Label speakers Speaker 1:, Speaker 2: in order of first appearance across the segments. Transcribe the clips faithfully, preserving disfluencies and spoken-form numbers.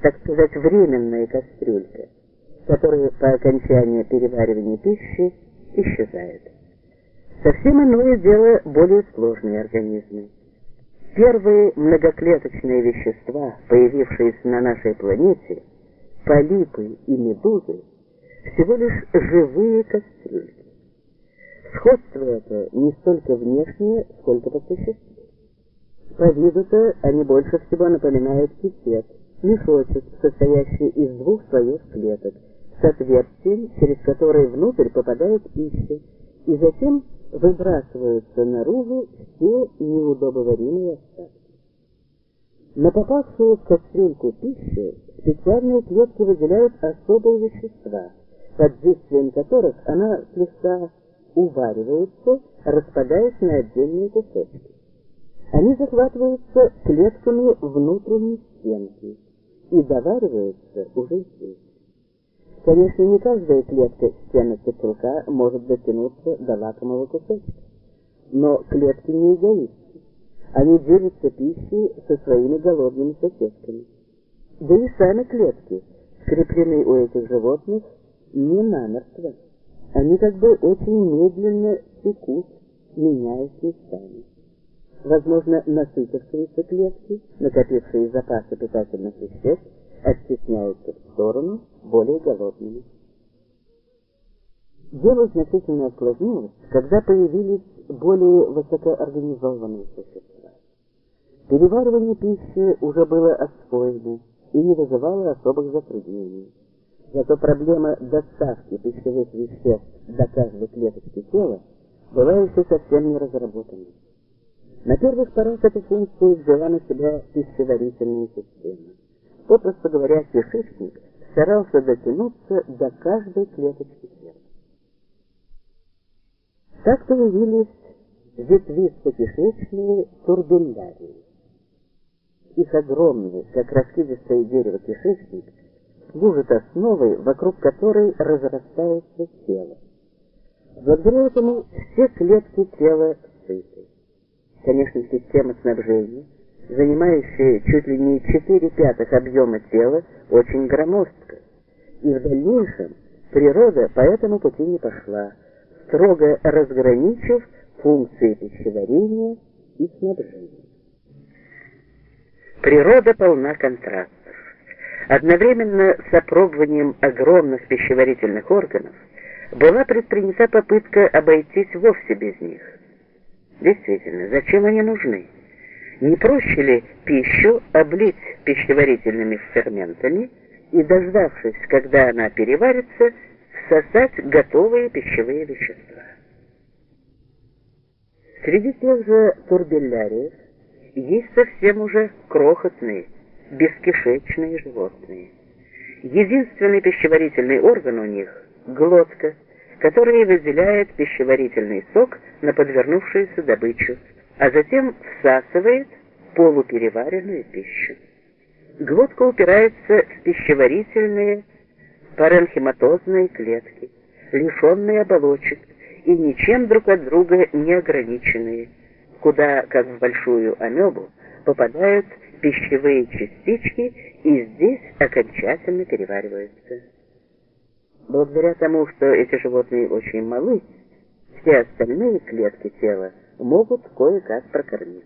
Speaker 1: так сказать, временная кастрюлька, которая по окончании переваривания пищи исчезает. Совсем иное дело более сложные организмы. Первые многоклеточные вещества, появившиеся на нашей планете, полипы и медузы, всего лишь живые кастрюльки. Сходство это не столько внешнее, сколько по существу. По виду-то они больше всего напоминают кисет, мешочек, состоящий из двух слоев клеток, с отверстием, через которое внутрь попадает пища, и затем выбрасываются наружу все неудобоваримые остатки. На попавшую в кастрюльку пищу специальные клетки выделяют особые вещества, под действием которых она слегка уваривается, распадаясь на отдельные кусочки. Они захватываются клетками внутренней стенки и довариваются уже здесь. Конечно, не каждая клетка стенок котелка может дотянуться до лакомого кусочка, но клетки не эгоисты. Они делятся пищей со своими голодными соседками. Да и сами клетки скреплены у этих животных не намертво. Они как бы очень медленно текут, меняясь местами. Возможно, насытившиеся клетки, накопившие запасы питательных веществ, оттесняются в сторону более голодными. Дело значительно осложнилось, когда появились более высокоорганизованные существа. Переваривание пищи уже было освоено и не вызывало особых затруднений. Зато проблема доставки пищевых веществ до каждой клеточки тела была еще совсем не разработана. На первых порах эту функцию взяла на себя пищеварительная система. Попросту говоря, кишечник старался дотянуться до каждой клеточки тела. Так появились ветвисто-кишечные турбеллярии. Их огромный, как раскидистое дерево, кишечник служит основой, вокруг которой разрастается тело. Благодаря этому все клетки тела сыты. Конечно, система снабжения, занимающая чуть ли не четыре пятых объема тела, очень громоздка. И в дальнейшем природа по этому пути не пошла, строго разграничив функции пищеварения и снабжения. Природа полна контрастов. Одновременно с опробованием огромных пищеварительных органов была предпринята попытка обойтись вовсе без них. Действительно, зачем они нужны? Не проще ли пищу облить пищеварительными ферментами и, дождавшись, когда она переварится, всосать готовые пищевые вещества? Среди тех же турбелляриев есть совсем уже крохотные, бескишечные животные. Единственный пищеварительный орган у них – глотка, которая выделяет пищеварительный сок на подвернувшуюся добычу, а затем всасывает полупереваренную пищу. Глотка упирается в пищеварительные паренхематозные клетки, лишенные оболочек и ничем друг от друга не ограниченные, куда, как в большую амебу, попадают пищевые частички и здесь окончательно перевариваются. Благодаря тому, что эти животные очень малы, все остальные клетки тела могут кое-как прокормиться.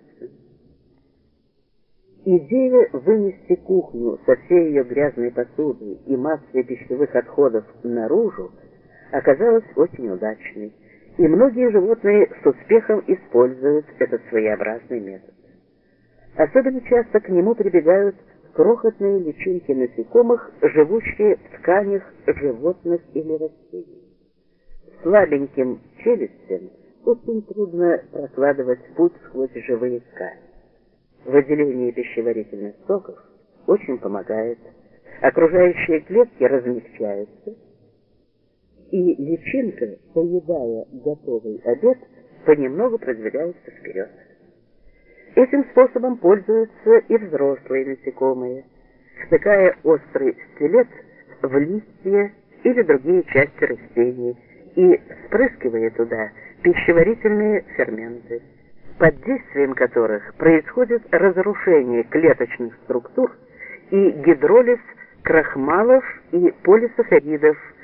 Speaker 1: Идея вынести кухню со всей ее грязной посудой и массой пищевых отходов наружу оказалась очень удачной, и многие животные с успехом используют этот своеобразный метод. Особенно часто к нему прибегают крохотные личинки насекомых, живущие в тканях животных или растений. Слабеньким челюстям очень трудно прокладывать путь сквозь живые ткани. Выделение пищеварительных соков очень помогает, окружающие клетки размягчаются, и личинка, поедая готовый обед, понемногу продвигается вперед. Этим способом пользуются и взрослые насекомые, втыкая острый стилет в листья или другие части растений и впрыскивая туда пищеварительные ферменты, под действием которых происходит разрушение клеточных структур и гидролиз крахмалов и полисахаридов,